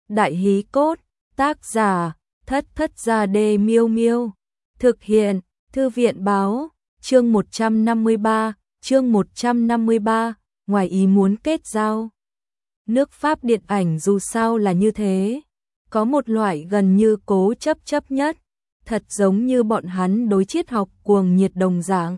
Đại hí cốt, tác giả, Thất Thất Gia Đê Miêu Miêu. Thực hiện, Thư viện báo, chương 153, ngoài ý muốn kết giao. Nước Pháp điện ảnh dù sao là như thế, có một loại gần như cố chấp nhất, thật giống như bọn hắn đối triết học cuồng nhiệt đồng dạng.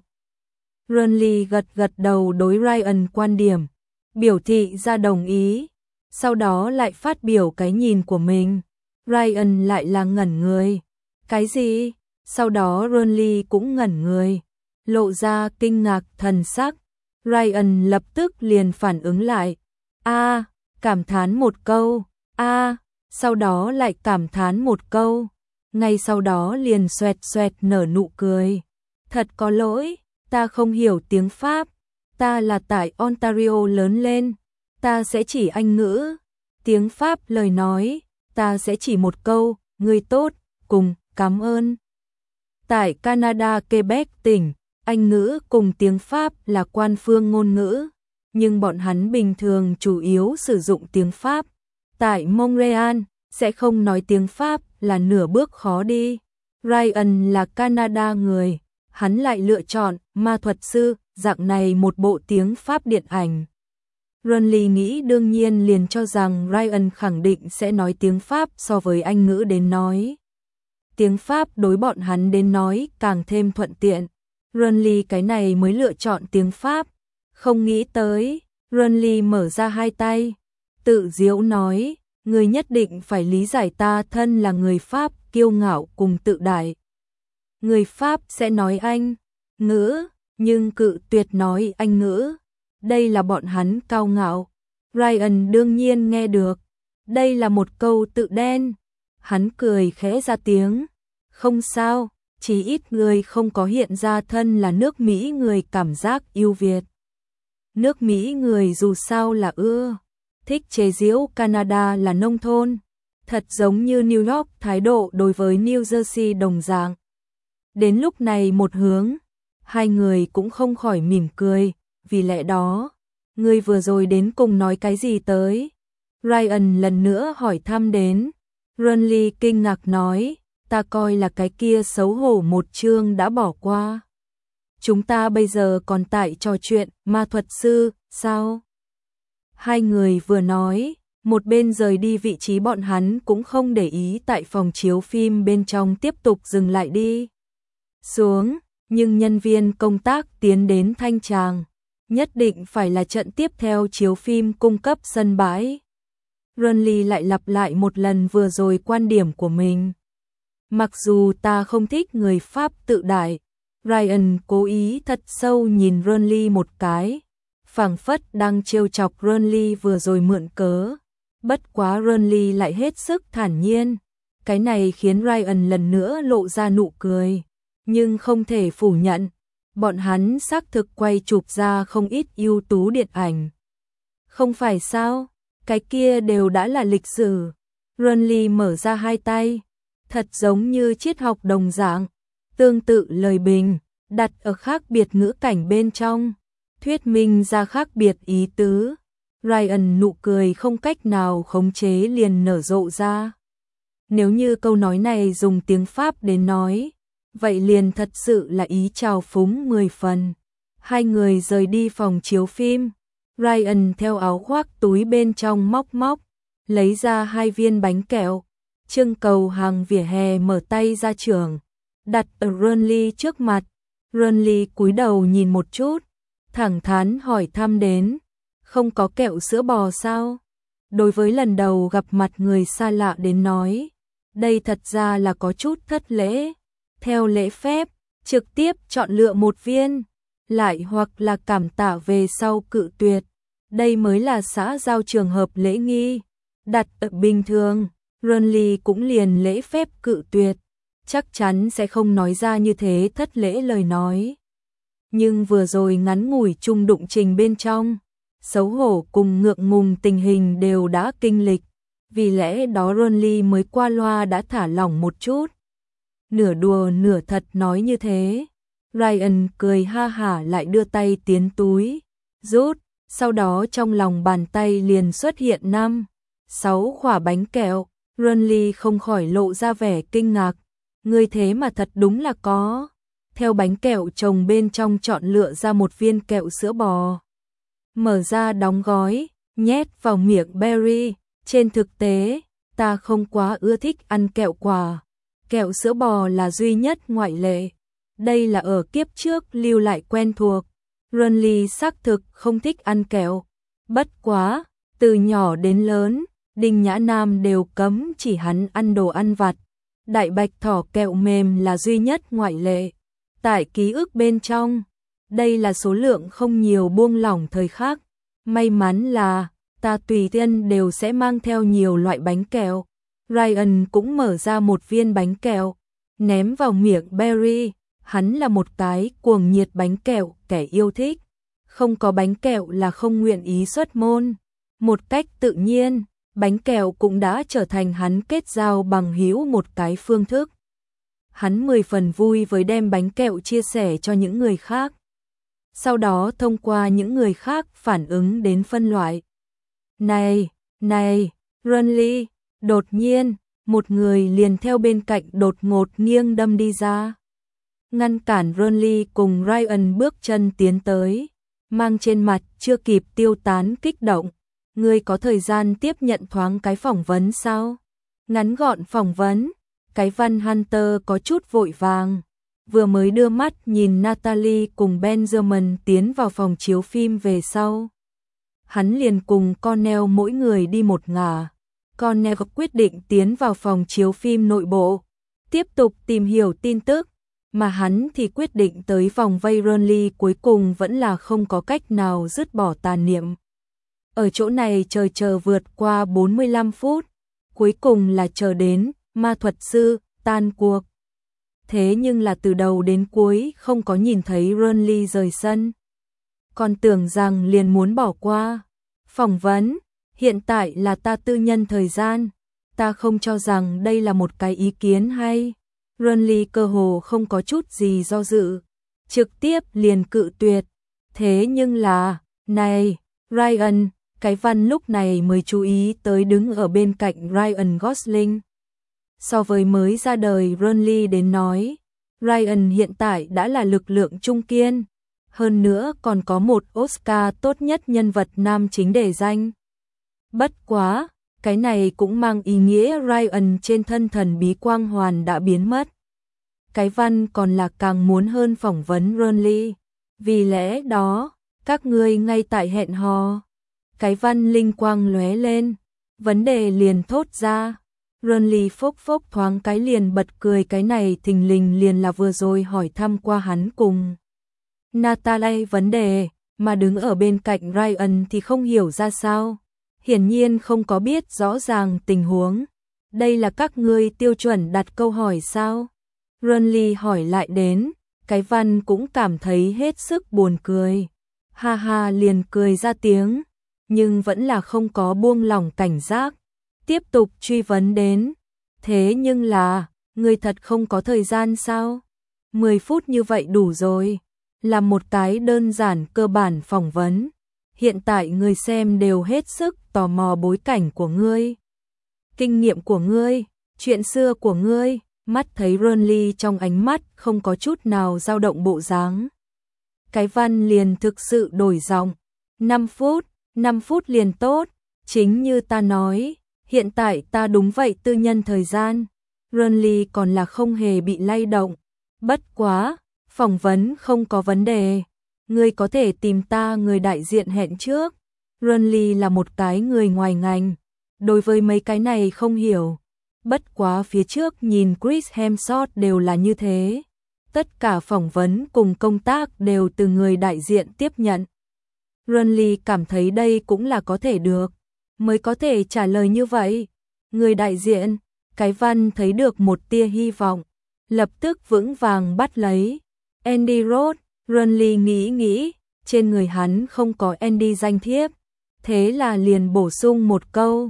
Renly gật đầu đối Ryan quan điểm, biểu thị ra đồng ý, sau đó lại phát biểu cái nhìn của mình. Ryan lại là ngẩn người. Cái gì? Sau đó Renly cũng ngẩn người, lộ ra kinh ngạc thần sắc. Ryan lập tức liền phản ứng lại. Cảm thán một câu. Sau đó lại cảm thán một câu. Ngay sau đó liền xoẹt nở nụ cười. Thật có lỗi, ta không hiểu tiếng Pháp. Ta là tại Ontario lớn lên. Ta sẽ chỉ Anh ngữ. Tiếng Pháp lời nói, ta sẽ chỉ một câu, người tốt, cùng, cảm ơn. Tại Canada Quebec tỉnh, Anh ngữ cùng tiếng Pháp là quan phương ngôn ngữ, nhưng bọn hắn bình thường chủ yếu sử dụng tiếng Pháp. Tại Montreal, sẽ không nói tiếng Pháp là nửa bước khó đi. Ryan là Canada người, hắn lại lựa chọn ma thuật sư, dạng này một bộ tiếng Pháp điện ảnh. Renly nghĩ đương nhiên liền cho rằng Ryan khẳng định sẽ nói tiếng Pháp so với Anh ngữ đến nói. Tiếng Pháp đối bọn hắn đến nói càng thêm thuận tiện. Renly cái này mới lựa chọn tiếng Pháp. Không nghĩ tới, Renly mở ra hai tay, tự giễu nói, người nhất định phải lý giải ta thân là người Pháp kiêu ngạo cùng tự đại. Người Pháp sẽ nói Anh ngữ, nhưng cự tuyệt nói Anh ngữ. Đây là bọn hắn cao ngạo. Ryan đương nhiên nghe được. Đây là một câu tự đen. Hắn cười khẽ ra tiếng. Không sao, chỉ ít người không có hiện ra thân là nước Mỹ người cảm giác yêu Việt. Nước Mỹ người dù sao là thích chế giễu Canada là nông thôn. Thật giống như New York thái độ đối với New Jersey đồng dạng. Đến lúc này một hướng, hai người cũng không khỏi mỉm cười. Vì lẽ đó, ngươi vừa rồi đến cùng nói cái gì tới? Ryan lần nữa hỏi thăm đến. Renly kinh ngạc nói, ta coi là cái kia xấu hổ một chương đã bỏ qua. Chúng ta bây giờ còn tại trò chuyện ma thuật sư, sao? Hai người vừa nói, một bên rời đi vị trí bọn hắn cũng không để ý tại phòng chiếu phim bên trong tiếp tục dừng lại đi. Xuống, nhưng nhân viên công tác tiến đến thanh tràng. Nhất định phải là trận tiếp theo chiếu phim cung cấp sân bãi. Renly lại lặp lại một lần vừa rồi quan điểm của mình. Mặc dù ta không thích người Pháp tự đại, Ryan cố ý thật sâu nhìn Renly một cái, phảng phất đang trêu chọc Renly vừa rồi mượn cớ. Bất quá Renly lại hết sức thản nhiên. Cái này khiến Ryan lần nữa lộ ra nụ cười, nhưng không thể phủ nhận. Bọn hắn xác thực quay chụp ra không ít ưu tú điện ảnh. Không phải sao, cái kia đều đã là lịch sử. Renly mở ra hai tay, thật giống như triết học đồng dạng, tương tự lời bình, đặt ở khác biệt ngữ cảnh bên trong, thuyết minh ra khác biệt ý tứ. Ryan nụ cười không cách nào khống chế liền nở rộ ra. Nếu như câu nói này dùng tiếng Pháp đến nói, vậy liền thật sự là ý trào phúng 10 phần. Hai người rời đi phòng chiếu phim. Ryan theo áo khoác túi bên trong móc, lấy ra 2 viên bánh kẹo. Trưng cầu hàng vỉa hè mở tay ra trường, đặt ở Renly trước mặt. Renly cúi đầu nhìn một chút, thẳng thắn hỏi thăm đến, không có kẹo sữa bò sao? Đối với lần đầu gặp mặt người xa lạ đến nói, đây thật ra là có chút thất lễ. Theo lễ phép, trực tiếp chọn lựa một viên, lại hoặc là cảm tạ về sau cự tuyệt. Đây mới là xã giao trường hợp lễ nghi. Đặt ở bình thường, Renly cũng liền lễ phép cự tuyệt, chắc chắn sẽ không nói ra như thế thất lễ lời nói. Nhưng vừa rồi ngắn ngủi chung đụng trình bên trong, xấu hổ cùng ngượng ngùng tình hình đều đã kinh lịch. Vì lẽ đó Renly mới qua loa đã thả lỏng một chút. Nửa đùa nửa thật nói như thế. Ryan cười ha hả lại đưa tay tiến túi, rút, sau đó trong lòng bàn tay liền xuất hiện 5, 6 quả bánh kẹo. Renly không khỏi lộ ra vẻ kinh ngạc. Ngươi thế mà thật đúng là có. Theo bánh kẹo chồng bên trong chọn lựa ra một viên kẹo sữa bò. Mở ra đóng gói, nhét vào miệng Berry. Trên thực tế, ta không quá ưa thích ăn kẹo quả. Kẹo sữa bò là duy nhất ngoại lệ. Đây là ở kiếp trước lưu lại quen thuộc. Renly xác thực không thích ăn kẹo. Bất quá, từ nhỏ đến lớn, Đinh Nhã Nam đều cấm chỉ hắn ăn đồ ăn vặt. Đại bạch thỏ kẹo mềm là duy nhất ngoại lệ. Tại ký ức bên trong, đây là số lượng không nhiều buông lỏng thời khắc. May mắn là, ta tùy tiện đều sẽ mang theo nhiều loại bánh kẹo. Ryan cũng mở ra một viên bánh kẹo, ném vào miệng Berry. Hắn là một cái cuồng nhiệt bánh kẹo, kẻ yêu thích. Không có bánh kẹo là không nguyện ý xuất môn. Một cách tự nhiên, bánh kẹo cũng đã trở thành hắn kết giao bằng hữu một cái phương thức. Hắn 10 phần vui với đem bánh kẹo chia sẻ cho những người khác. Sau đó thông qua những người khác phản ứng đến phân loại. Này, Renly, đột nhiên, một người liền theo bên cạnh đột ngột nghiêng đâm đi ra. Ngăn cản Renly cùng Ryan bước chân tiến tới, mang trên mặt chưa kịp tiêu tán kích động. Ngươi có thời gian tiếp nhận thoáng cái phỏng vấn sao? Ngắn gọn phỏng vấn, cái văn Hunter có chút vội vàng. Vừa mới đưa mắt nhìn Natalie cùng Benjamin tiến vào phòng chiếu phim về sau. Hắn liền cùng Cornell mỗi người đi một ngả. Cornell quyết định tiến vào phòng chiếu phim nội bộ, tiếp tục tìm hiểu tin tức, mà hắn thì quyết định tới vòng vây Renly, cuối cùng vẫn là không có cách nào dứt bỏ tàn niệm. Ở chỗ này chờ vượt qua 45 phút, cuối cùng là chờ đến ma thuật sư tan cuộc. Thế nhưng là từ đầu đến cuối không có nhìn thấy Renly rời sân. Còn tưởng rằng liền muốn bỏ qua. Phỏng vấn, hiện tại là ta tư nhân thời gian, ta không cho rằng đây là một cái ý kiến hay. Renly cơ hồ không có chút gì do dự, trực tiếp liền cự tuyệt. Thế nhưng là, này, Ryan, cái văn lúc này mới chú ý tới đứng ở bên cạnh Ryan Gosling. So với mới ra đời Renly đến nói, Ryan hiện tại đã là lực lượng trung kiên, hơn nữa còn có một Oscar tốt nhất nhân vật nam chính để danh. Bất quá, cái này cũng mang ý nghĩa Ryan trên thân thần bí quang hoàn đã biến mất. Cái văn còn là càng muốn hơn phỏng vấn Renly. Vì lẽ đó, các ngươi ngay tại hẹn hò. Cái văn linh quang lóe lên, vấn đề liền thốt ra. Renly phốc phốc thoáng cái liền bật cười, cái này thình lình liền là vừa rồi hỏi thăm qua hắn cùng Natalie vấn đề, mà đứng ở bên cạnh Ryan thì không hiểu ra sao. Hiển nhiên không có biết rõ ràng tình huống. Đây là các ngươi tiêu chuẩn đặt câu hỏi sao? Renly hỏi lại đến, cái văn cũng cảm thấy hết sức buồn cười. Ha ha liền cười ra tiếng, nhưng vẫn là không có buông lỏng cảnh giác. Tiếp tục truy vấn đến, thế nhưng là, ngươi thật không có thời gian sao? 10 phút như vậy đủ rồi, là một cái đơn giản cơ bản phỏng vấn. Hiện tại người xem đều hết sức tò mò bối cảnh của ngươi, kinh nghiệm của ngươi, chuyện xưa của ngươi. Mắt thấy Renly trong ánh mắt không có chút nào dao động bộ dáng. Cái văn liền thực sự đổi giọng. 5 phút liền tốt, chính như ta nói, hiện tại ta đúng vậy tư nhân thời gian. Renly còn là không hề bị lay động. Bất quá, phỏng vấn không có vấn đề. Ngươi có thể tìm ta người đại diện hẹn trước. Renly là một cái người ngoài ngành, đối với mấy cái này không hiểu. Bất quá phía trước nhìn Chris Hemsworth đều là như thế. Tất cả phỏng vấn cùng công tác đều từ người đại diện tiếp nhận. Renly cảm thấy đây cũng là có thể được, mới có thể trả lời như vậy. Người đại diện, cái văn thấy được một tia hy vọng, lập tức vững vàng bắt lấy. Andy Roth, Renly nghĩ, trên người hắn không có Andy danh thiếp. Thế là liền bổ sung một câu,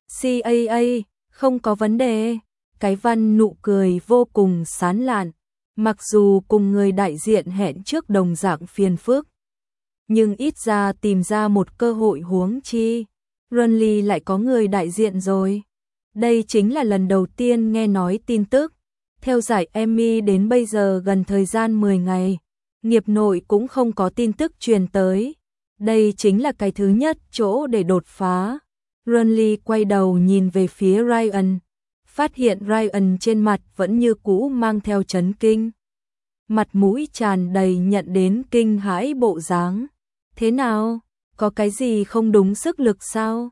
CAA. Không có vấn đề. Cái văn nụ cười vô cùng sán lạn. Mặc dù cùng người đại diện hẹn trước đồng dạng phiền phức, nhưng ít ra tìm ra một cơ hội huống chi. Renly lại có người đại diện rồi. Đây chính là lần đầu tiên nghe nói tin tức. Theo giải Emmy đến bây giờ gần thời gian 10 ngày, nghiệp nội cũng không có tin tức truyền tới. Đây chính là cái thứ nhất chỗ để đột phá. Renly quay đầu nhìn về phía Ryan, phát hiện Ryan trên mặt vẫn như cũ mang theo chấn kinh. Mặt mũi tràn đầy nhận đến kinh hãi bộ dáng. Thế nào? Có cái gì không đúng sức lực sao?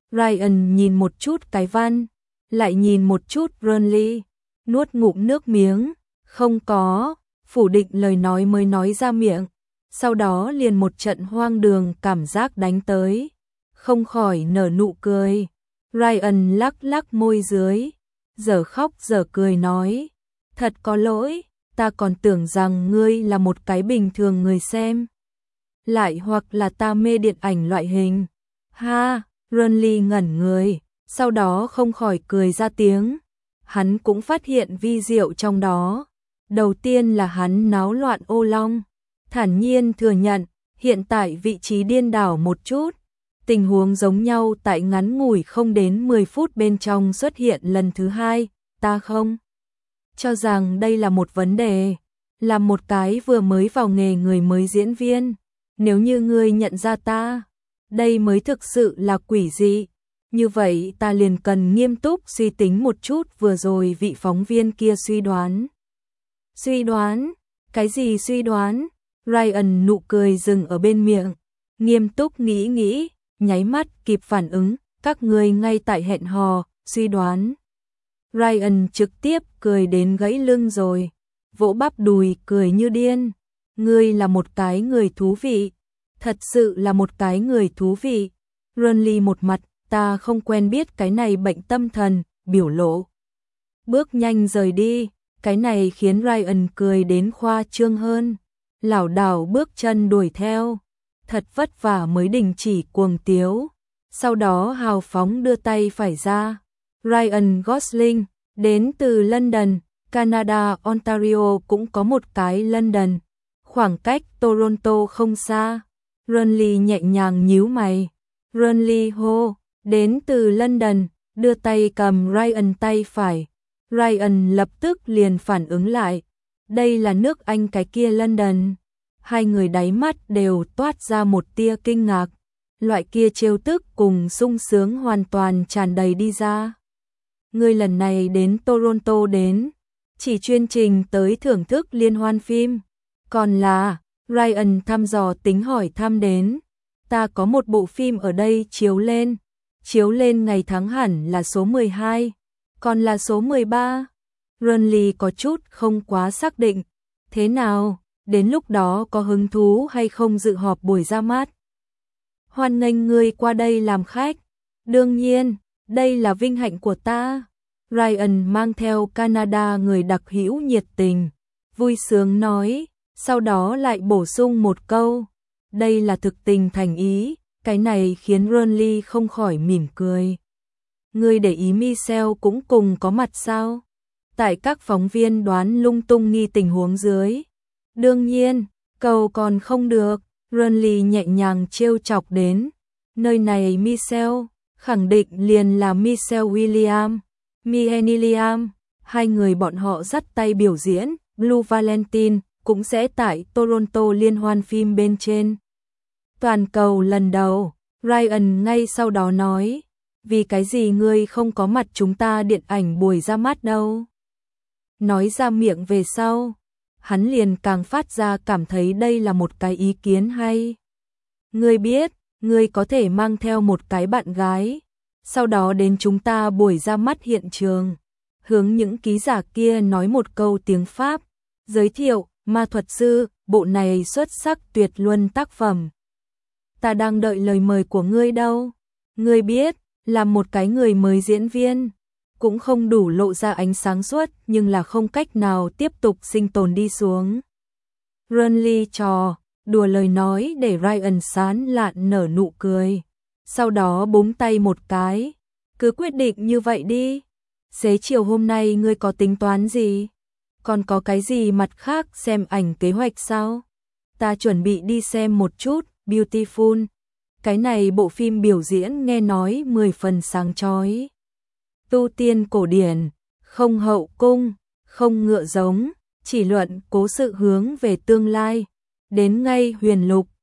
Ryan nhìn một chút cái văn, lại nhìn một chút Renly, nuốt ngụm nước miếng, không có, phủ định lời nói mới nói ra miệng, sau đó liền một trận hoang đường cảm giác đánh tới, không khỏi nở nụ cười. Ryan lắc lắc môi dưới, giờ khóc giờ cười nói, thật có lỗi, ta còn tưởng rằng ngươi là một cái bình thường người xem. Lại hoặc là ta mê điện ảnh loại hình. Ha, Renly ngẩn người, sau đó không khỏi cười ra tiếng. Hắn cũng phát hiện vi diệu trong đó. Đầu tiên là hắn náo loạn ô long, thản nhiên thừa nhận, hiện tại vị trí điên đảo một chút. Tình huống giống nhau tại ngắn ngủi không đến 10 phút bên trong xuất hiện lần thứ hai, ta không cho rằng đây là một vấn đề, là một cái vừa mới vào nghề người mới diễn viên. Nếu như ngươi nhận ra ta, đây mới thực sự là quỷ dị. Như vậy ta liền cần nghiêm túc suy tính một chút vừa rồi vị phóng viên kia suy đoán. Suy đoán? Cái gì suy đoán? Ryan nụ cười dừng ở bên miệng, nghiêm túc nghĩ, nháy mắt kịp phản ứng, các ngươi ngay tại hẹn hò, suy đoán. Ryan trực tiếp cười đến gãy lưng rồi, vỗ bắp đùi cười như điên. Ngươi là một cái người thú vị, thật sự là một cái người thú vị. Renly một mặt, ta không quen biết cái này bệnh tâm thần, biểu lộ. Bước nhanh rời đi, cái này khiến Ryan cười đến khoa trương hơn. Lảo đảo bước chân đuổi theo, thật vất vả mới đình chỉ cuồng tiếu. Sau đó hào phóng đưa tay phải ra. Ryan Gosling, đến từ London, Canada, Ontario cũng có một cái London. Khoảng cách Toronto không xa. Renly nhẹ nhàng nhíu mày. Renly hô, đến từ London, đưa tay cầm Ryan tay phải. Ryan lập tức liền phản ứng lại. Đây là nước Anh cái kia London. Hai người đáy mắt đều toát ra một tia kinh ngạc. Loại kia trêu tức cùng sung sướng hoàn toàn tràn đầy đi ra. Người lần này đến Toronto đến, chỉ chuyên trình tới thưởng thức liên hoan phim. Còn là, Ryan thăm dò tính hỏi thăm đến. Ta có một bộ phim ở đây chiếu lên ngày tháng hẳn là số 12, còn là số 13. Renly có chút không quá xác định. Thế nào, đến lúc đó có hứng thú hay không dự họp buổi ra mắt? Hoan nghênh ngươi qua đây làm khách. Đương nhiên, đây là vinh hạnh của ta. Ryan mang theo Canada người đặc hữu nhiệt tình, vui sướng nói, sau đó lại bổ sung một câu. Đây là thực tình thành ý, cái này khiến Renly không khỏi mỉm cười. Ngươi để ý Michelle cũng cùng có mặt sao? Tại các phóng viên đoán lung tung nghi tình huống dưới. Đương nhiên, cầu còn không được, Renly nhẹ nhàng trêu chọc đến. Nơi này Michelle, khẳng định liền là Michelle Williams, Michelle Liam, hai người bọn họ dắt tay biểu diễn, Blue Valentine cũng sẽ tại Toronto liên hoan phim bên trên. Toàn cầu lần đầu, Ryan ngay sau đó nói, vì cái gì ngươi không có mặt chúng ta điện ảnh buổi ra mắt đâu? Nói ra miệng về sau, hắn liền càng phát ra cảm thấy đây là một cái ý kiến hay. Ngươi biết, ngươi có thể mang theo một cái bạn gái, sau đó đến chúng ta buổi ra mắt hiện trường, hướng những ký giả kia nói một câu tiếng Pháp, giới thiệu, Ma thuật sư, bộ này xuất sắc tuyệt luân tác phẩm. Ta đang đợi lời mời của ngươi đâu. Ngươi biết, là một cái người mới diễn viên, cũng không đủ lộ ra ánh sáng suốt nhưng là không cách nào tiếp tục sinh tồn đi xuống. Renly trò, đùa lời nói để Ryan sán lạn nở nụ cười. Sau đó búng tay một cái. Cứ quyết định như vậy đi. Xế chiều hôm nay ngươi có tính toán gì? Còn có cái gì mặt khác xem ảnh kế hoạch sao? Ta chuẩn bị đi xem một chút Beautiful. Cái này bộ phim biểu diễn nghe nói 10 phần sáng chói. Tu tiên cổ điển, không hậu cung, không ngựa giống, chỉ luận cố sự hướng về tương lai. Đến ngay huyền lục,